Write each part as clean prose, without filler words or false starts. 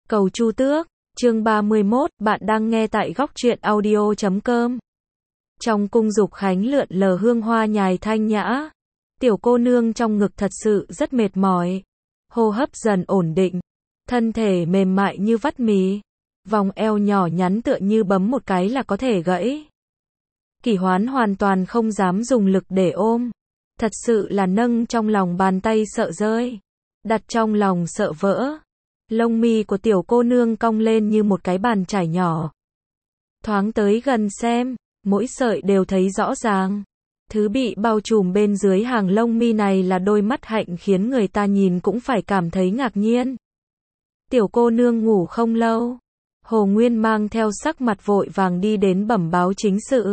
Cầu Chu Tước, chương 31, bạn đang nghe tại góc truyện audio.com. Trong cung dục khánh lượn lờ hương hoa nhài thanh nhã. Tiểu cô nương trong ngực thật sự rất mệt mỏi. Hô hấp dần ổn định. Thân thể mềm mại như vắt mì. Vòng eo nhỏ nhắn tựa như bấm một cái là có thể gãy. Kỷ Hoán hoàn toàn không dám dùng lực để ôm. Thật sự là nâng trong lòng bàn tay sợ rơi. Đặt trong lòng sợ vỡ. Lông mi của tiểu cô nương cong lên như một cái bàn chải nhỏ. Thoáng tới gần xem, mỗi sợi đều thấy rõ ràng. Thứ bị bao trùm bên dưới hàng lông mi này là đôi mắt hạnh khiến người ta nhìn cũng phải cảm thấy ngạc nhiên. Tiểu cô nương ngủ không lâu. Hồ Nguyên mang theo sắc mặt vội vàng đi đến bẩm báo chính sự.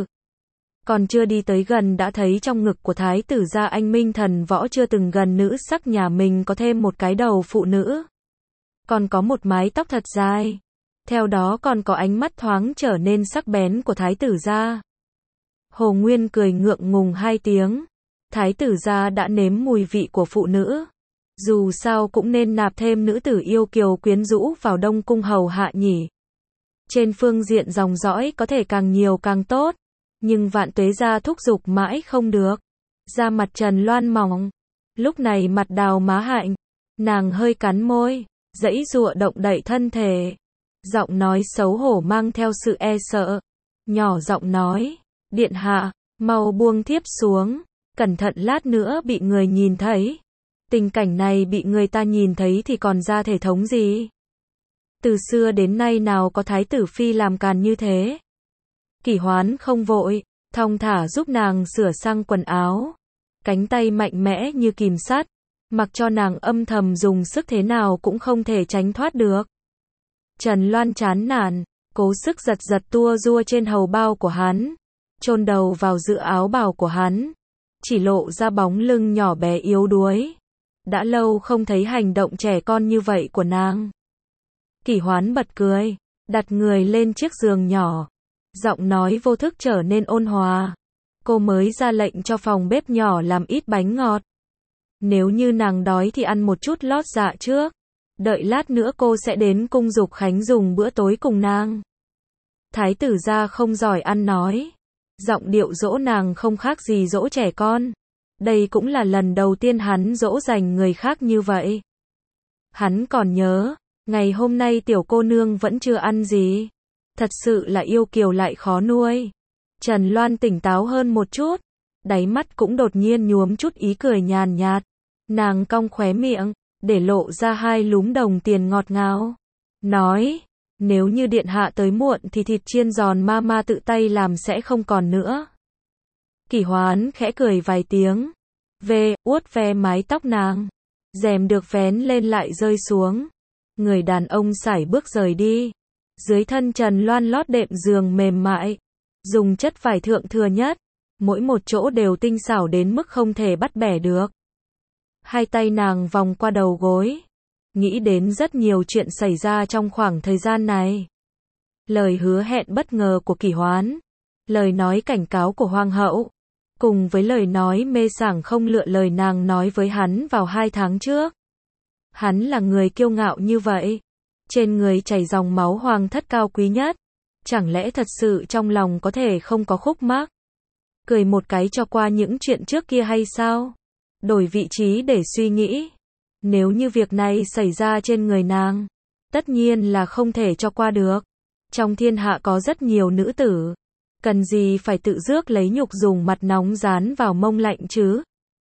Còn chưa đi tới gần đã thấy trong ngực của thái tử gia anh Minh Thần Võ chưa từng gần nữ sắc nhà mình có thêm một cái đầu phụ nữ. Còn có một mái tóc thật dài. Theo đó còn có ánh mắt thoáng trở nên sắc bén của thái tử gia. Hồ Nguyên cười ngượng ngùng hai tiếng. Thái tử gia đã nếm mùi vị của phụ nữ. Dù sao cũng nên nạp thêm nữ tử yêu kiều quyến rũ vào Đông Cung hầu hạ nhỉ. Trên phương diện dòng dõi có thể càng nhiều càng tốt. Nhưng Vạn Tuế gia thúc giục mãi không được. Da mặt Trần Loan mỏng. Lúc này mặt đào má hạnh. Nàng hơi cắn môi. Giãy giụa động đậy thân thể. Giọng nói xấu hổ mang theo sự e sợ. Nhỏ giọng nói. Điện hạ, mau buông thiếp xuống. Cẩn thận lát nữa bị người nhìn thấy. Tình cảnh này bị người ta nhìn thấy thì còn ra thể thống gì? Từ xưa đến nay nào có thái tử phi làm càn như thế? Kỷ Hoán không vội, thong thả giúp nàng sửa sang quần áo. Cánh tay mạnh mẽ như kìm sắt. Mặc cho nàng âm thầm dùng sức thế nào cũng không thể tránh thoát được. Trần Loan chán nản, cố sức giật giật tua rua trên hầu bao của hắn. Chôn đầu vào giữa áo bào của hắn. Chỉ lộ ra bóng lưng nhỏ bé yếu đuối. Đã lâu không thấy hành động trẻ con như vậy của nàng. Kỷ Hoán bật cười, đặt người lên chiếc giường nhỏ. Giọng nói vô thức trở nên ôn hòa. Cô mới ra lệnh cho phòng bếp nhỏ làm ít bánh ngọt. Nếu như nàng đói thì ăn một chút lót dạ trước. Đợi lát nữa cô sẽ đến cung dục khánh dùng bữa tối cùng nàng. Thái tử gia không giỏi ăn nói. Giọng điệu dỗ nàng không khác gì dỗ trẻ con. Đây cũng là lần đầu tiên hắn dỗ dành người khác như vậy. Hắn còn nhớ, ngày hôm nay tiểu cô nương vẫn chưa ăn gì. Thật sự là yêu kiều lại khó nuôi. Trần Loan tỉnh táo hơn một chút. Đáy mắt cũng đột nhiên nhuốm chút ý cười nhàn nhạt. Nàng cong khóe miệng, để lộ ra hai lúm đồng tiền ngọt ngào. Nói, nếu như điện hạ tới muộn thì thịt chiên giòn mama tự tay làm sẽ không còn nữa. Kỷ Hoán khẽ cười vài tiếng. Uốt ve mái tóc nàng. Rèm được vén lên lại rơi xuống. Người đàn ông sải bước rời đi. Dưới thân Trần Loan lót đệm giường mềm mại. Dùng chất vải thượng thừa nhất. Mỗi một chỗ đều tinh xảo đến mức không thể bắt bẻ được. Hai tay nàng vòng qua đầu gối. Nghĩ đến rất nhiều chuyện xảy ra trong khoảng thời gian này. Lời hứa hẹn bất ngờ của Kỷ Hoán. Lời nói cảnh cáo của Hoàng hậu. Cùng với lời nói mê sảng không lựa lời nàng nói với hắn vào 2 tháng trước. Hắn là người kiêu ngạo như vậy. Trên người chảy dòng máu hoàng thất cao quý nhất. Chẳng lẽ thật sự trong lòng có thể không có khúc mắc? Cười một cái cho qua những chuyện trước kia hay sao? Đổi vị trí để suy nghĩ. Nếu như việc này xảy ra trên người nàng, tất nhiên là không thể cho qua được. Trong thiên hạ có rất nhiều nữ tử. Cần gì phải tự rước lấy nhục dùng mặt nóng dán vào mông lạnh chứ?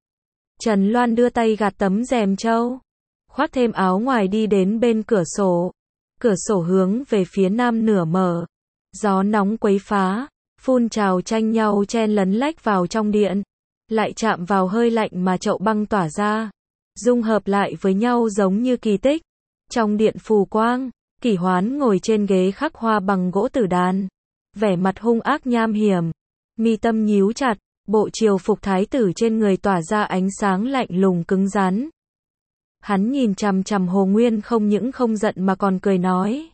Trần Loan đưa tay gạt tấm rèm trâu. Khoác thêm áo ngoài đi đến bên cửa sổ. Cửa sổ hướng về phía nam nửa mở. Gió nóng quấy phá. Phun trào tranh nhau chen lấn lách vào trong điện. Lại chạm vào hơi lạnh mà chậu băng tỏa ra. Dung hợp lại với nhau giống như kỳ tích. Trong điện phù quang, Kỷ Hoán ngồi trên ghế khắc hoa bằng gỗ tử đàn. Vẻ mặt hung ác nham hiểm. Mi tâm nhíu chặt, bộ triều phục thái tử trên người tỏa ra ánh sáng lạnh lùng cứng rắn. Hắn nhìn chằm chằm Hồ Nguyên không những không giận mà còn cười nói.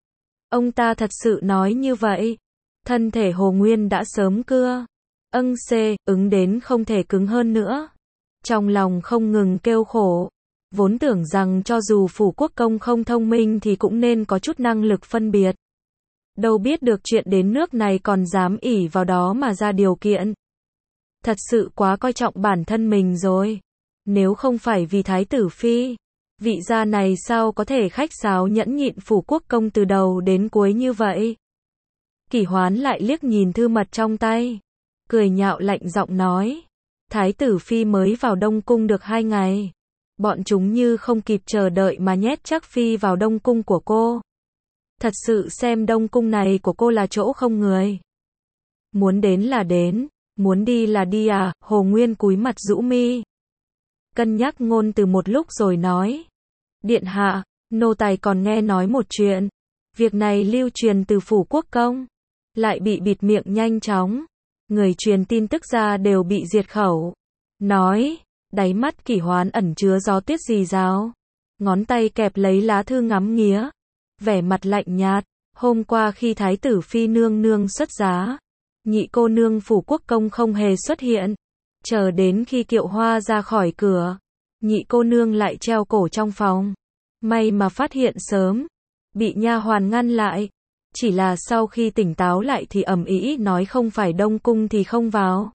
Ông ta thật sự nói như vậy. Thân thể Hồ Nguyên đã sớm cưa. Ứng đến không thể cứng hơn nữa. Trong lòng không ngừng kêu khổ. Vốn tưởng rằng cho dù phủ quốc công không thông minh thì cũng nên có chút năng lực phân biệt. Đâu biết được chuyện đến nước này còn dám ỷ vào đó mà ra điều kiện. Thật sự quá coi trọng bản thân mình rồi. Nếu không phải vì thái tử phi, vị gia này sao có thể khách sáo nhẫn nhịn phủ quốc công từ đầu đến cuối như vậy. Kỷ Hoán lại liếc nhìn thư mật trong tay, cười nhạo lạnh giọng nói, thái tử phi mới vào Đông Cung được 2 ngày. Bọn chúng như không kịp chờ đợi mà nhét chắc phi vào Đông Cung của cô. Thật sự xem Đông Cung này của cô là chỗ không người. Muốn đến là đến, muốn đi là đi à? Hồ Nguyên cúi mặt rũ mi, cân nhắc ngôn từ một lúc rồi nói, điện hạ, nô tài còn nghe nói một chuyện. Việc này lưu truyền từ phủ quốc công, lại bị bịt miệng nhanh chóng. Người truyền tin tức ra đều bị diệt khẩu. Nói, đáy mắt Kỷ Hoán ẩn chứa gió tuyết rì rào. Ngón tay kẹp lấy lá thư ngắm nghía, vẻ mặt lạnh nhạt. Hôm qua khi thái tử phi nương nương xuất giá, nhị cô nương phủ quốc công không hề xuất hiện. Chờ đến khi Kiệu Hoa ra khỏi cửa, nhị cô nương lại treo cổ trong phòng. May mà phát hiện sớm, bị nha hoàn ngăn lại. Chỉ là sau khi tỉnh táo lại thì ầm ĩ nói không phải Đông Cung thì không vào.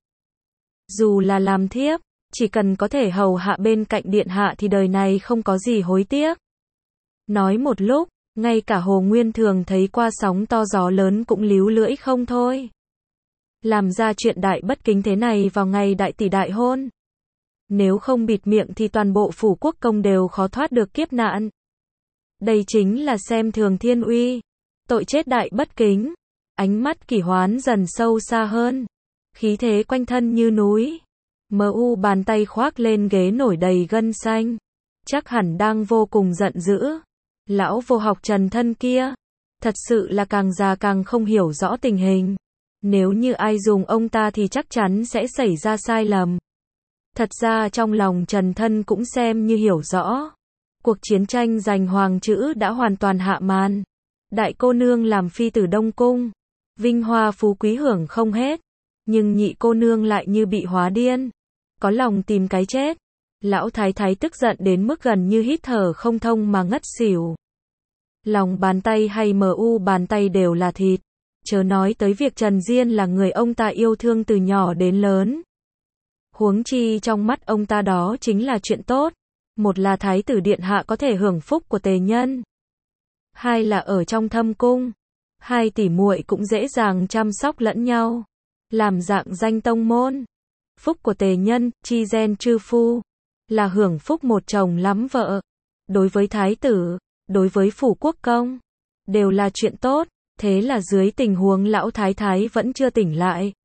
Dù là làm thiếp, chỉ cần có thể hầu hạ bên cạnh điện hạ thì đời này không có gì hối tiếc. Nói một lúc, ngay cả Hồ Nguyên thường thấy qua sóng to gió lớn cũng líu lưỡi không thôi. Làm ra chuyện đại bất kính thế này vào ngày đại tỷ đại hôn. Nếu không bịt miệng thì toàn bộ phủ quốc công đều khó thoát được kiếp nạn. Đây chính là xem thường thiên uy. Tội chết đại bất kính. Ánh mắt Kỷ Hoán dần sâu xa hơn. Khí thế quanh thân như núi. Bàn tay khoác lên ghế nổi đầy gân xanh. Chắc hẳn đang vô cùng giận dữ. Lão vô học Trần thân kia. Thật sự là càng già càng không hiểu rõ tình hình. Nếu như ai dùng ông ta thì chắc chắn sẽ xảy ra sai lầm. Thật ra trong lòng Trần thân cũng xem như hiểu rõ. Cuộc chiến tranh giành hoàng chữ đã hoàn toàn hạ màn. Đại cô nương làm phi tử Đông Cung, vinh hoa phú quý hưởng không hết. Nhưng nhị cô nương lại như bị hóa điên, có lòng tìm cái chết. Lão thái thái tức giận đến mức gần như hít thở không thông mà ngất xỉu. Lòng bàn tay hay bàn tay đều là thịt. Chớ nói tới việc Trần Diên là người ông ta yêu thương từ nhỏ đến lớn. Huống chi trong mắt ông ta đó chính là chuyện tốt. Một là thái tử điện hạ có thể hưởng phúc của tề nhân. Hai là ở trong thâm cung, hai tỷ muội cũng dễ dàng chăm sóc lẫn nhau. Làm dạng danh tông môn. Phúc của tề nhân, chi gen chư phu, là hưởng phúc một chồng lắm vợ. Đối với thái tử, đối với phủ quốc công, đều là chuyện tốt. Thế là dưới tình huống lão thái thái vẫn chưa tỉnh lại,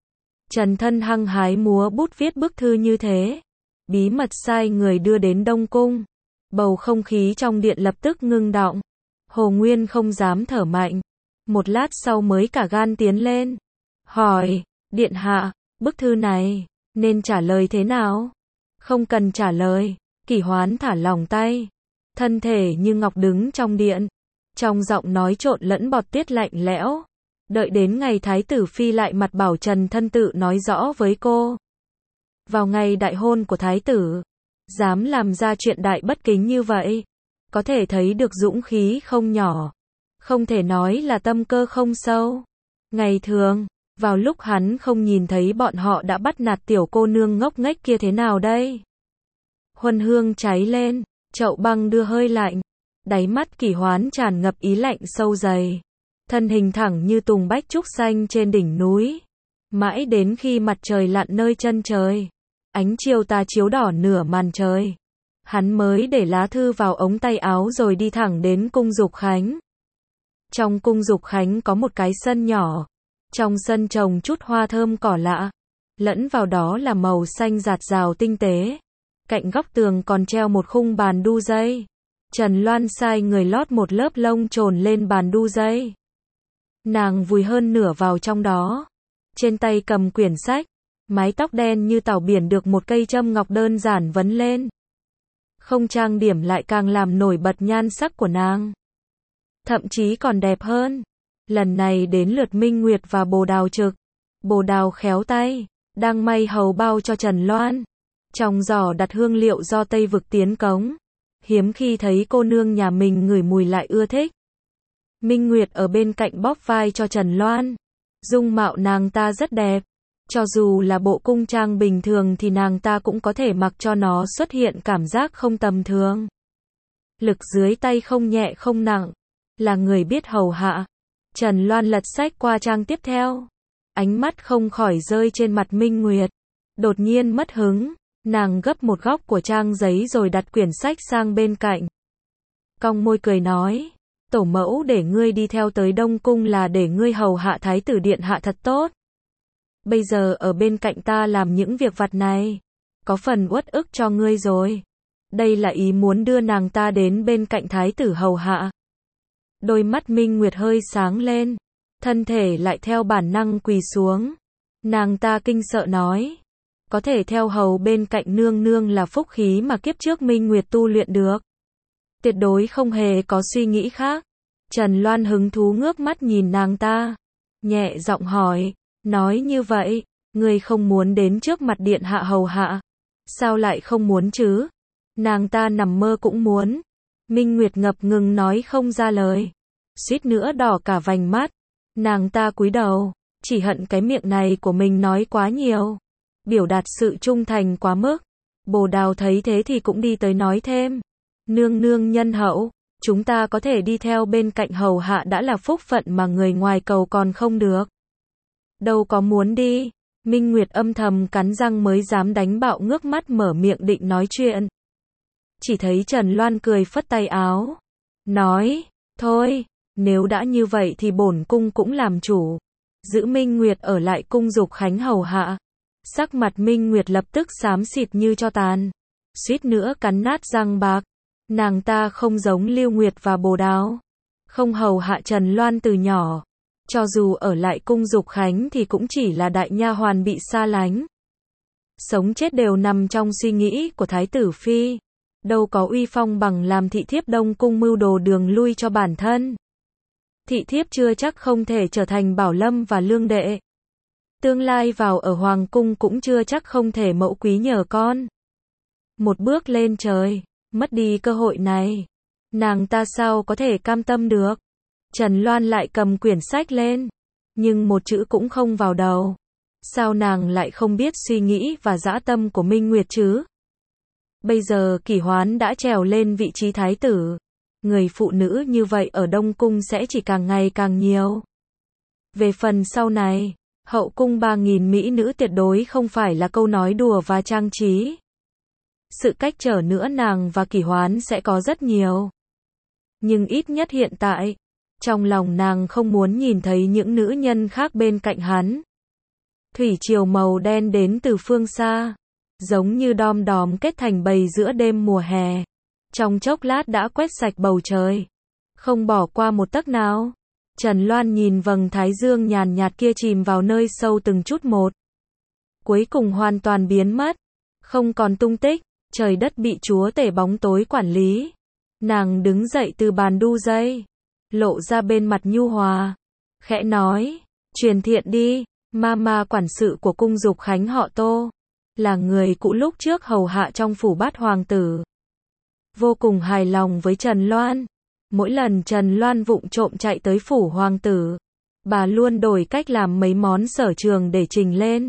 Trần thân hăng hái múa bút viết bức thư như thế. Bí mật sai người đưa đến Đông Cung. Bầu không khí trong điện lập tức ngưng đọng. Hồ Nguyên không dám thở mạnh. Một lát sau mới cả gan tiến lên. Hỏi, điện hạ, bức thư này, nên trả lời thế nào? Không cần trả lời. Kỷ Hoán thả lỏng tay. Thân thể như ngọc đứng trong điện. Trong giọng nói trộn lẫn bọt tiết lạnh lẽo. Đợi đến ngày thái tử phi lại mặt bảo Trần thân tự nói rõ với cô. Vào ngày đại hôn của thái tử, dám làm ra chuyện đại bất kính như vậy. Có thể thấy được dũng khí không nhỏ. Không thể nói là tâm cơ không sâu. Ngày thường, vào lúc hắn không nhìn thấy bọn họ đã bắt nạt tiểu cô nương ngốc nghếch kia thế nào đây? Huân hương cháy lên, chậu băng đưa hơi lạnh. Đáy mắt Kỷ Hoán tràn ngập ý lạnh sâu dày. Thân hình thẳng như tùng bách trúc xanh trên đỉnh núi. Mãi đến khi mặt trời lặn nơi chân trời, ánh chiều tà chiếu đỏ nửa màn trời, hắn mới để lá thư vào ống tay áo rồi đi thẳng đến cung Dục Khánh. Trong cung Dục Khánh có một cái sân nhỏ. Trong sân trồng chút hoa thơm cỏ lạ. Lẫn vào đó là màu xanh rạt rào tinh tế. Cạnh góc tường còn treo một khung bàn đu dây. Trần Loan sai người lót một lớp lông trồn lên bàn đu dây. Nàng vùi hơn nửa vào trong đó. Trên tay cầm quyển sách. Mái tóc đen như tảo biển được một cây châm ngọc đơn giản vấn lên. Không trang điểm lại càng làm nổi bật nhan sắc của nàng. Thậm chí còn đẹp hơn. Lần này đến lượt Minh Nguyệt và Bồ Đào trực. Bồ Đào khéo tay, đang may hầu bao cho Trần Loan. Trong giỏ đặt hương liệu do Tây Vực tiến cống. hiếm khi thấy cô nương nhà mình ngửi mùi lại ưa thích. Minh Nguyệt ở bên cạnh bóp vai cho Trần Loan. Dung mạo nàng ta rất đẹp. Cho dù là bộ cung trang bình thường thì nàng ta cũng có thể mặc cho nó xuất hiện cảm giác không tầm thường. Lực dưới tay không nhẹ không nặng. Là người biết hầu hạ. Trần Loan lật sách qua trang tiếp theo. Ánh mắt không khỏi rơi trên mặt Minh Nguyệt. Đột nhiên mất hứng. Nàng gấp một góc của trang giấy rồi đặt quyển sách sang bên cạnh. Cong môi cười nói. Tổ mẫu để ngươi đi theo tới Đông Cung là để ngươi hầu hạ thái tử điện hạ thật tốt. Bây giờ ở bên cạnh ta làm những việc vặt này. Có phần uất ức cho ngươi rồi. Đây là ý muốn đưa nàng ta đến bên cạnh thái tử hầu hạ. Đôi mắt Minh Nguyệt hơi sáng lên. Thân thể lại theo bản năng quỳ xuống. Nàng ta kinh sợ nói. Có thể theo hầu bên cạnh nương nương là phúc khí mà kiếp trước Minh Nguyệt tu luyện được. Tuyệt đối không hề có suy nghĩ khác. Trần Loan hứng thú ngước mắt nhìn nàng ta. Nhẹ giọng hỏi. Nói như vậy, ngươi không muốn đến trước mặt điện hạ hầu hạ. Sao lại không muốn chứ? Nàng ta nằm mơ cũng muốn. Minh Nguyệt ngập ngừng nói không ra lời. Suýt nữa đỏ cả vành mắt. Nàng ta cúi đầu. Chỉ hận cái miệng này của mình nói quá nhiều. Biểu đạt sự trung thành quá mức. Bồ Đào thấy thế thì cũng đi tới nói thêm. Nương nương nhân hậu, chúng ta có thể đi theo bên cạnh hầu hạ đã là phúc phận mà người ngoài cầu còn không được. Đâu có muốn đi. Minh Nguyệt âm thầm cắn răng mới dám đánh bạo ngước mắt mở miệng định nói chuyện. Chỉ thấy Trần Loan cười phất tay áo. Nói, thôi, nếu đã như vậy thì bổn cung cũng làm chủ. Giữ Minh Nguyệt ở lại cung Dục Khánh hầu hạ. Sắc mặt Minh Nguyệt lập tức xám xịt như tro tàn. Suýt nữa cắn nát răng bạc. Nàng ta không giống Lưu Nguyệt và Bồ Đào. Không hầu hạ Trần Loan từ nhỏ. Cho dù ở lại cung Dục Khánh thì cũng chỉ là đại nha hoàn bị xa lánh. Sống chết đều nằm trong suy nghĩ của Thái tử Phi. Đâu có uy phong bằng làm thị thiếp Đông Cung mưu đồ đường lui cho bản thân. Thị thiếp chưa chắc không thể trở thành Bảo Lâm và Lương Đệ. Tương lai vào ở Hoàng Cung cũng chưa chắc không thể mẫu quý nhờ con. Một bước lên trời, mất đi cơ hội này. Nàng ta sao có thể cam tâm được. Trần Loan lại cầm quyển sách lên. Nhưng một chữ cũng không vào đầu. Sao nàng lại không biết suy nghĩ và dã tâm của Minh Nguyệt chứ? Bây giờ Kỷ Hoán đã trèo lên vị trí thái tử. Người phụ nữ như vậy ở Đông Cung sẽ chỉ càng ngày càng nhiều. Về phần sau này, hậu cung 3.000 mỹ nữ tuyệt đối không phải là câu nói đùa và trang trí. Sự cách trở nữa nàng và Kỷ Hoán sẽ có rất nhiều. Nhưng ít nhất hiện tại, trong lòng nàng không muốn nhìn thấy những nữ nhân khác bên cạnh hắn. Thủy triều màu đen đến từ phương xa, giống như đom đóm kết thành bầy giữa đêm mùa hè. Trong chốc lát đã quét sạch bầu trời, không bỏ qua một tấc nào. Trần Loan nhìn vầng thái dương nhàn nhạt kia chìm vào nơi sâu từng chút một. Cuối cùng hoàn toàn biến mất, không còn tung tích, trời đất bị chúa tể bóng tối quản lý. Nàng đứng dậy từ bàn đu dây, lộ ra bên mặt nhu hòa, khẽ nói, truyền thiện đi, ma quản sự của cung Dục Khánh họ Tô, là người cũ lúc trước hầu hạ trong phủ Bát hoàng tử. Vô cùng hài lòng với Trần Loan. Mỗi lần Trần Loan vụng trộm chạy tới phủ hoàng tử, bà luôn đổi cách làm mấy món sở trường để trình lên.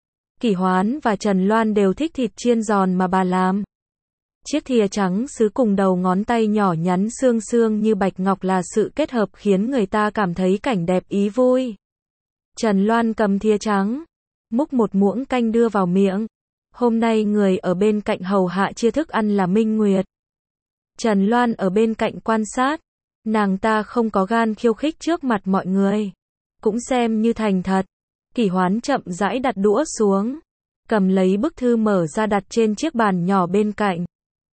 Kỷ Hoán và Trần Loan đều thích thịt chiên giòn mà bà làm. Chiếc thìa trắng sứ cùng đầu ngón tay nhỏ nhắn xương xương như bạch ngọc là sự kết hợp khiến người ta cảm thấy cảnh đẹp ý vui. Trần Loan cầm thìa trắng, múc một muỗng canh đưa vào miệng. Hôm nay người ở bên cạnh hầu hạ chia thức ăn là Minh Nguyệt. Trần Loan ở bên cạnh quan sát. Nàng ta không có gan khiêu khích trước mặt mọi người. Cũng xem như thành thật. Kỷ Hoán chậm rãi đặt đũa xuống. Cầm lấy bức thư mở ra đặt trên chiếc bàn nhỏ bên cạnh.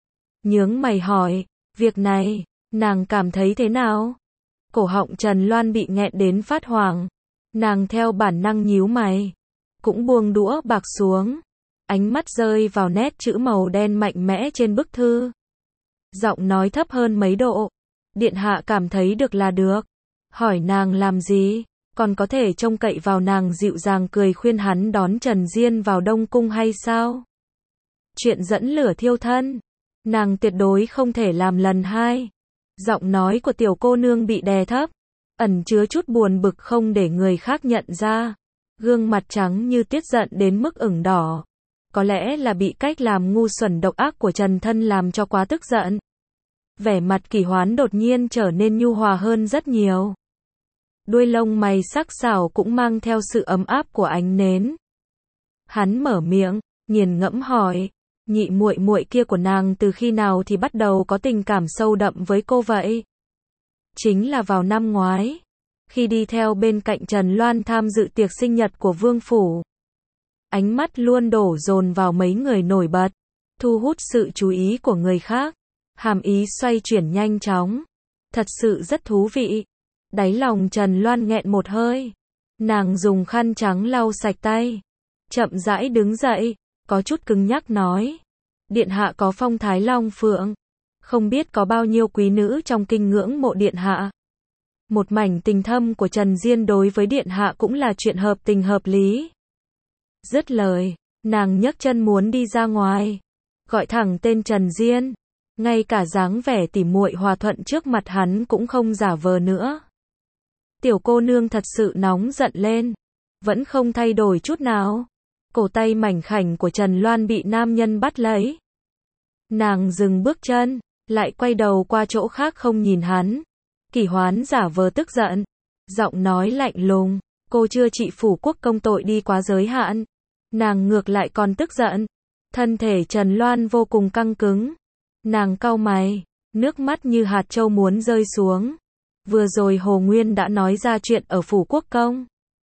Nhướng mày hỏi, việc này, nàng cảm thấy thế nào? Cổ họng Trần Loan bị nghẹn đến phát hoảng. Nàng theo bản năng nhíu mày. Cũng buông đũa bạc xuống. Ánh mắt rơi vào nét chữ màu đen mạnh mẽ trên bức thư. Giọng nói thấp hơn mấy độ. Điện hạ cảm thấy được là được. Hỏi nàng làm gì? Còn có thể trông cậy vào nàng dịu dàng cười khuyên hắn đón Trần Diên vào Đông Cung hay sao? Chuyện dẫn lửa thiêu thân. Nàng tuyệt đối không thể làm lần hai. Giọng nói của tiểu cô nương bị đè thấp, ẩn chứa chút buồn bực không để người khác nhận ra. Gương mặt trắng như tuyết giận đến mức ửng đỏ. Có lẽ là bị cách làm ngu xuẩn độc ác của Trần Thân làm cho quá tức giận. Vẻ mặt Kỷ Hoán đột nhiên trở nên nhu hòa hơn rất nhiều. Đuôi lông mày sắc sảo cũng mang theo sự ấm áp của ánh nến. Hắn mở miệng, nghiền ngẫm hỏi, nhị muội muội kia của nàng từ khi nào thì bắt đầu có tình cảm sâu đậm với cô vậy? Chính là vào năm ngoái, khi đi theo bên cạnh Trần Loan tham dự tiệc sinh nhật của vương phủ. Ánh mắt luôn đổ dồn vào mấy người nổi bật, thu hút sự chú ý của người khác. Hàm ý xoay chuyển nhanh chóng. Thật sự rất thú vị. Đáy lòng Trần Loan nghẹn một hơi. Nàng dùng khăn trắng lau sạch tay. Chậm rãi đứng dậy, có chút cứng nhắc nói. Điện hạ có phong thái long phượng. Không biết có bao nhiêu quý nữ trong kinh ngưỡng mộ điện hạ. Một mảnh tình thâm của Trần Diên đối với điện hạ cũng là chuyện hợp tình hợp lý. Dứt lời, nàng nhấc chân muốn đi ra ngoài. Gọi thẳng tên Trần Diên. Ngay cả dáng vẻ tỉ muội hòa thuận trước mặt hắn cũng không giả vờ nữa. Tiểu cô nương thật sự nóng giận lên. Vẫn không thay đổi chút nào. Cổ tay mảnh khảnh của Trần Loan bị nam nhân bắt lấy. Nàng dừng bước chân, lại quay đầu qua chỗ khác không nhìn hắn. Kỷ Hoán giả vờ tức giận. Giọng nói lạnh lùng. Cô chưa trị phủ quốc công tội đi quá giới hạn. Nàng ngược lại còn tức giận. Thân thể Trần Loan vô cùng căng cứng. Nàng cau mày, nước mắt như hạt châu muốn rơi xuống. Vừa rồi Hồ Nguyên đã nói ra chuyện ở phủ quốc công.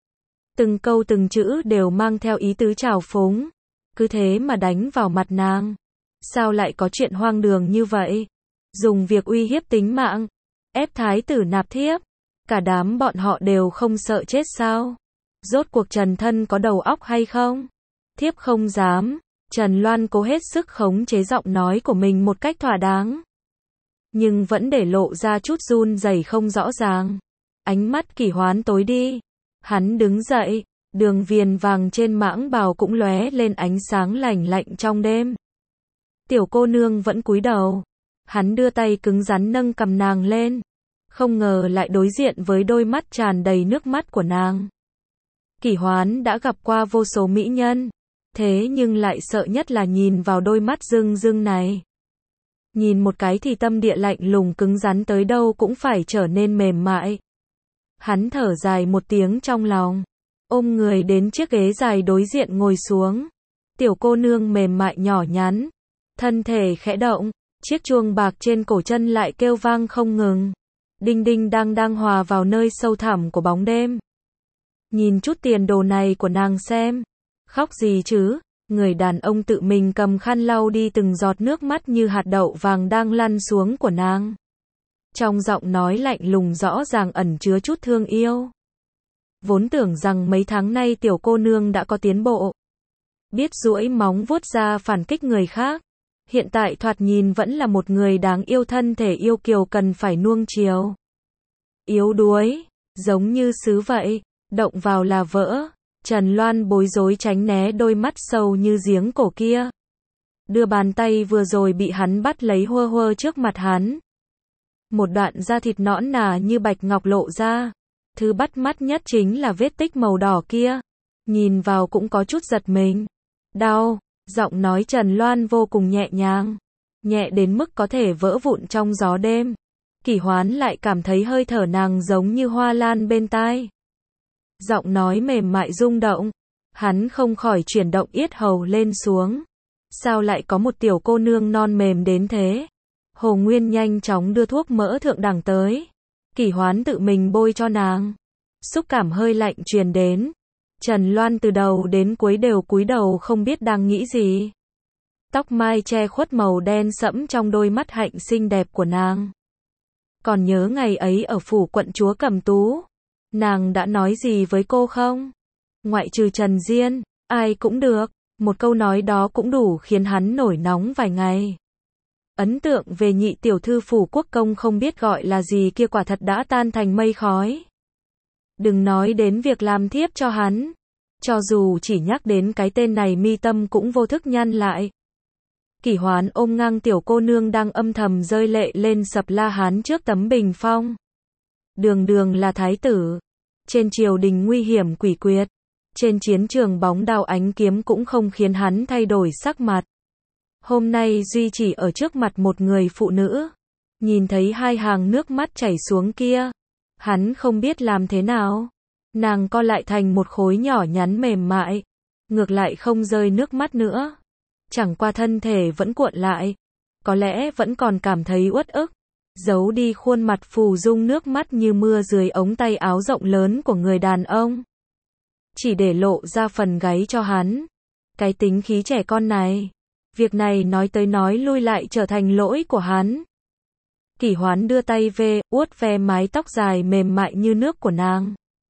Từng câu từng chữ đều mang theo ý tứ trào phúng. Cứ thế mà đánh vào mặt nàng. Sao lại có chuyện hoang đường như vậy? Dùng việc uy hiếp tính mạng, ép thái tử nạp thiếp. Cả đám bọn họ đều không sợ chết sao? Rốt cuộc Trần Thân có đầu óc hay không? Thiếp không dám. Trần Loan cố hết sức khống chế giọng nói của mình một cách thỏa đáng. Nhưng vẫn để lộ ra chút run rẩy không rõ ràng. Ánh mắt Kỷ Hoán tối đi. Hắn đứng dậy, đường viền vàng trên mãng bào cũng lóe lên ánh sáng lạnh lạnh trong đêm. Tiểu cô nương vẫn cúi đầu. Hắn đưa tay cứng rắn nâng cầm nàng lên. Không ngờ lại đối diện với đôi mắt tràn đầy nước mắt của nàng. Kỷ Hoán đã gặp qua vô số mỹ nhân. Thế nhưng lại sợ nhất là nhìn vào đôi mắt rưng rưng này. Nhìn một cái thì tâm địa lạnh lùng cứng rắn tới đâu cũng phải trở nên mềm mại. Hắn thở dài một tiếng trong lòng. Ôm người đến chiếc ghế dài đối diện ngồi xuống. Tiểu cô nương mềm mại nhỏ nhắn. Thân thể khẽ động. Chiếc chuông bạc trên cổ chân lại kêu vang không ngừng. Đinh đinh đang hòa vào nơi sâu thẳm của bóng đêm. Nhìn chút tiền đồ này của nàng xem. Khóc gì chứ? Người đàn ông tự mình cầm khăn lau đi từng giọt nước mắt như hạt đậu vàng đang lăn xuống của nàng. Trong giọng nói lạnh lùng rõ ràng ẩn chứa chút thương yêu. Vốn tưởng rằng mấy tháng nay tiểu cô nương đã có tiến bộ. Biết duỗi móng vuốt ra phản kích người khác. Hiện tại thoạt nhìn vẫn là một người đáng yêu, thân thể yêu kiều cần phải nuông chiều. Yếu đuối, giống như sứ vậy, động vào là vỡ. Trần Loan bối rối tránh né đôi mắt sâu như giếng cổ kia. Đưa bàn tay vừa rồi bị hắn bắt lấy hơ hơ trước mặt hắn. Một đoạn da thịt nõn nà như bạch ngọc lộ ra. Thứ bắt mắt nhất chính là vết tích màu đỏ kia. Nhìn vào cũng có chút giật mình. Đau, giọng nói Trần Loan vô cùng nhẹ nhàng. Nhẹ đến mức có thể vỡ vụn trong gió đêm. Kỷ Hoán lại cảm thấy hơi thở nàng giống như hoa lan bên tai. Giọng nói mềm mại rung động. Hắn không khỏi chuyển động yết hầu lên xuống. Sao lại có một tiểu cô nương non mềm đến thế? Hồ Nguyên nhanh chóng đưa thuốc mỡ thượng đẳng tới. Kỷ Hoán tự mình bôi cho nàng. Xúc cảm hơi lạnh truyền đến. Trần Loan từ đầu đến cuối đều cúi đầu không biết đang nghĩ gì. Tóc mai che khuất màu đen sẫm trong đôi mắt hạnh xinh đẹp của nàng. Còn nhớ ngày ấy ở phủ quận chúa Cẩm Tú, nàng đã nói gì với cô không? Ngoại trừ Trần Diên, ai cũng được. Một câu nói đó cũng đủ khiến hắn nổi nóng vài ngày. Ấn tượng về nhị tiểu thư phủ quốc công không biết gọi là gì kia quả thật đã tan thành mây khói. Đừng nói đến việc làm thiếp cho hắn. Cho dù chỉ nhắc đến cái tên này mi tâm cũng vô thức nhăn lại. Kỷ Hoán ôm ngang tiểu cô nương đang âm thầm rơi lệ lên sập la hán trước tấm bình phong. Đường đường là thái tử. Trên triều đình nguy hiểm quỷ quyệt. Trên chiến trường bóng đao ánh kiếm cũng không khiến hắn thay đổi sắc mặt. Hôm nay duy chỉ ở trước mặt một người phụ nữ. Nhìn thấy hai hàng nước mắt chảy xuống kia. Hắn không biết làm thế nào. Nàng co lại thành một khối nhỏ nhắn mềm mại. Ngược lại không rơi nước mắt nữa. Chẳng qua thân thể vẫn cuộn lại. Có lẽ vẫn còn cảm thấy uất ức. Giấu đi khuôn mặt phù dung nước mắt như mưa dưới ống tay áo rộng lớn của người đàn ông. Chỉ để lộ ra phần gáy cho hắn. Cái tính khí trẻ con này. Việc này nói tới nói lui lại trở thành lỗi của hắn. Kỷ Hoán đưa tay về, vuốt ve mái tóc dài mềm mại như nước của nàng.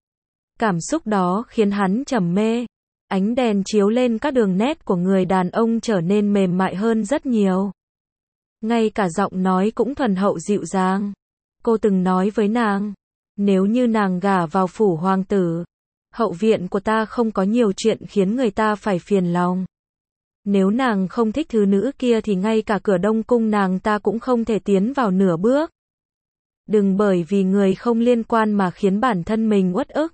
Cảm xúc đó khiến hắn trầm mê. Ánh đèn chiếu lên các đường nét của người đàn ông trở nên mềm mại hơn rất nhiều. Ngay cả giọng nói cũng thuần hậu dịu dàng. Cô từng nói với nàng, nếu như nàng gả vào phủ hoàng tử, hậu viện của ta không có nhiều chuyện khiến người ta phải phiền lòng. Nếu nàng không thích thứ nữ kia thì ngay cả cửa Đông cung nàng ta cũng không thể tiến vào nửa bước. Đừng bởi vì người không liên quan mà khiến bản thân mình uất ức.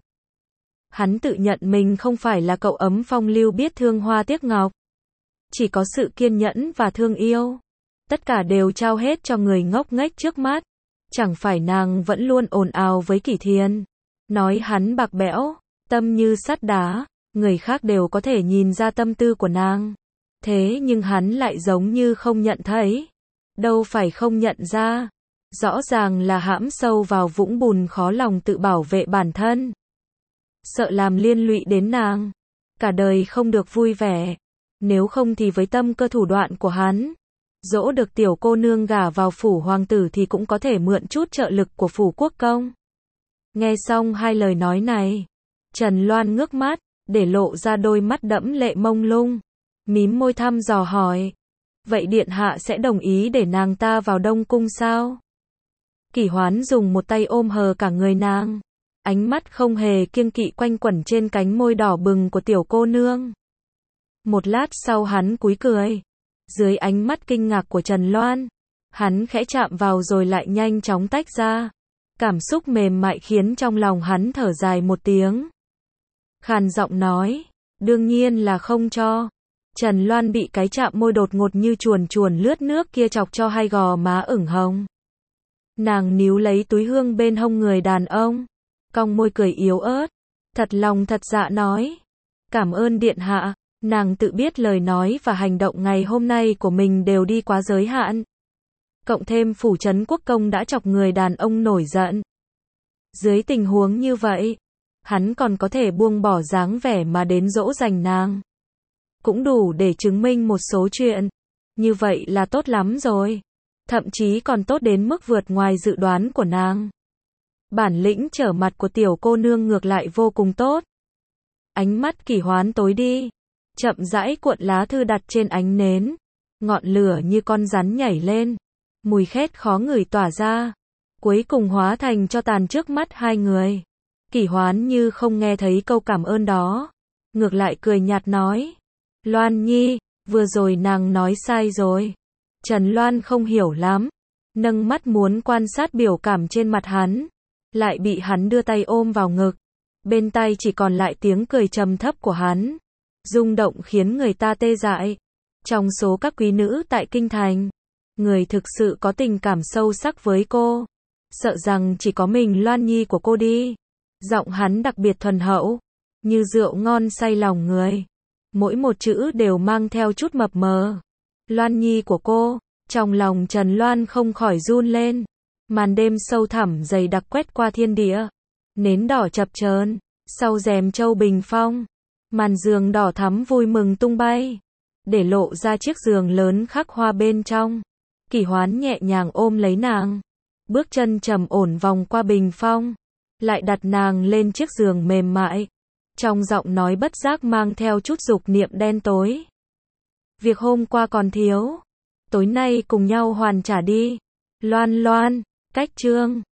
Hắn tự nhận mình không phải là cậu ấm phong lưu biết thương hoa tiếc ngọc. Chỉ có sự kiên nhẫn và thương yêu. Tất cả đều trao hết cho người ngốc nghếch trước mắt. Chẳng phải nàng vẫn luôn ồn ào với Kỷ Thiên. Nói hắn bạc bẽo, tâm như sắt đá. Người khác đều có thể nhìn ra tâm tư của nàng. Thế nhưng hắn lại giống như không nhận thấy. Đâu phải không nhận ra. Rõ ràng là hãm sâu vào vũng bùn khó lòng tự bảo vệ bản thân. Sợ làm liên lụy đến nàng. Cả đời không được vui vẻ. Nếu không thì với tâm cơ thủ đoạn của hắn, dỗ được tiểu cô nương gả vào phủ hoàng tử thì cũng có thể mượn chút trợ lực của phủ quốc công. Nghe xong hai lời nói này, Trần Loan ngước mắt, để lộ ra đôi mắt đẫm lệ mông lung. Mím môi thăm dò hỏi. Vậy điện hạ sẽ đồng ý để nàng ta vào Đông cung sao? Kỷ Hoán dùng một tay ôm hờ cả người nàng. Ánh mắt không hề kiêng kỵ quanh quẩn trên cánh môi đỏ bừng của tiểu cô nương. Một lát sau hắn cúi cười. Dưới ánh mắt kinh ngạc của Trần Loan, hắn khẽ chạm vào rồi lại nhanh chóng tách ra. Cảm xúc mềm mại khiến trong lòng hắn thở dài một tiếng. Khàn giọng nói, đương nhiên là không cho. Trần Loan bị cái chạm môi đột ngột như chuồn chuồn lướt nước kia chọc cho hai gò má ửng hồng. Nàng níu lấy túi hương bên hông người đàn ông, cong môi cười yếu ớt, thật lòng thật dạ nói, cảm ơn điện hạ. Nàng tự biết lời nói và hành động ngày hôm nay của mình đều đi quá giới hạn. Cộng thêm phủ trấn quốc công đã chọc người đàn ông nổi giận. Dưới tình huống như vậy, hắn còn có thể buông bỏ dáng vẻ mà đến dỗ dành nàng. Cũng đủ để chứng minh một số chuyện. Như vậy là tốt lắm rồi. Thậm chí còn tốt đến mức vượt ngoài dự đoán của nàng. Bản lĩnh trở mặt của tiểu cô nương ngược lại vô cùng tốt. Ánh mắt Kỷ Hoán tối đi. Chậm rãi cuộn lá thư đặt trên ánh nến. Ngọn lửa như con rắn nhảy lên. Mùi khét khó ngửi tỏa ra. Cuối cùng hóa thành tro tàn trước mắt hai người. Kỷ Hoán như không nghe thấy câu cảm ơn đó. Ngược lại cười nhạt nói. Loan Nhi, vừa rồi nàng nói sai rồi. Trần Loan không hiểu lắm. Nâng mắt muốn quan sát biểu cảm trên mặt hắn. Lại bị hắn đưa tay ôm vào ngực. Bên tai chỉ còn lại tiếng cười trầm thấp của hắn. Rung động khiến người ta tê dại. Trong số các quý nữ tại kinh thành, người thực sự có tình cảm sâu sắc với cô, sợ rằng chỉ có mình Loan Nhi của cô đi. Giọng hắn đặc biệt thuần hậu, như rượu ngon say lòng người. Mỗi một chữ đều mang theo chút mập mờ. Loan Nhi của cô, trong lòng Trần Loan không khỏi run lên. Màn đêm sâu thẳm dày đặc quét qua thiên địa. Nến đỏ chập chờn, sau rèm châu bình phong. Màn giường đỏ thắm vui mừng tung bay, để lộ ra chiếc giường lớn khắc hoa bên trong. Kỷ Hoán nhẹ nhàng ôm lấy nàng, bước chân trầm ổn vòng qua bình phong, lại đặt nàng lên chiếc giường mềm mại. Trong giọng nói bất giác mang theo chút dục niệm đen tối. Việc hôm qua còn thiếu, tối nay cùng nhau hoàn trả đi. Loan Loan, cách chương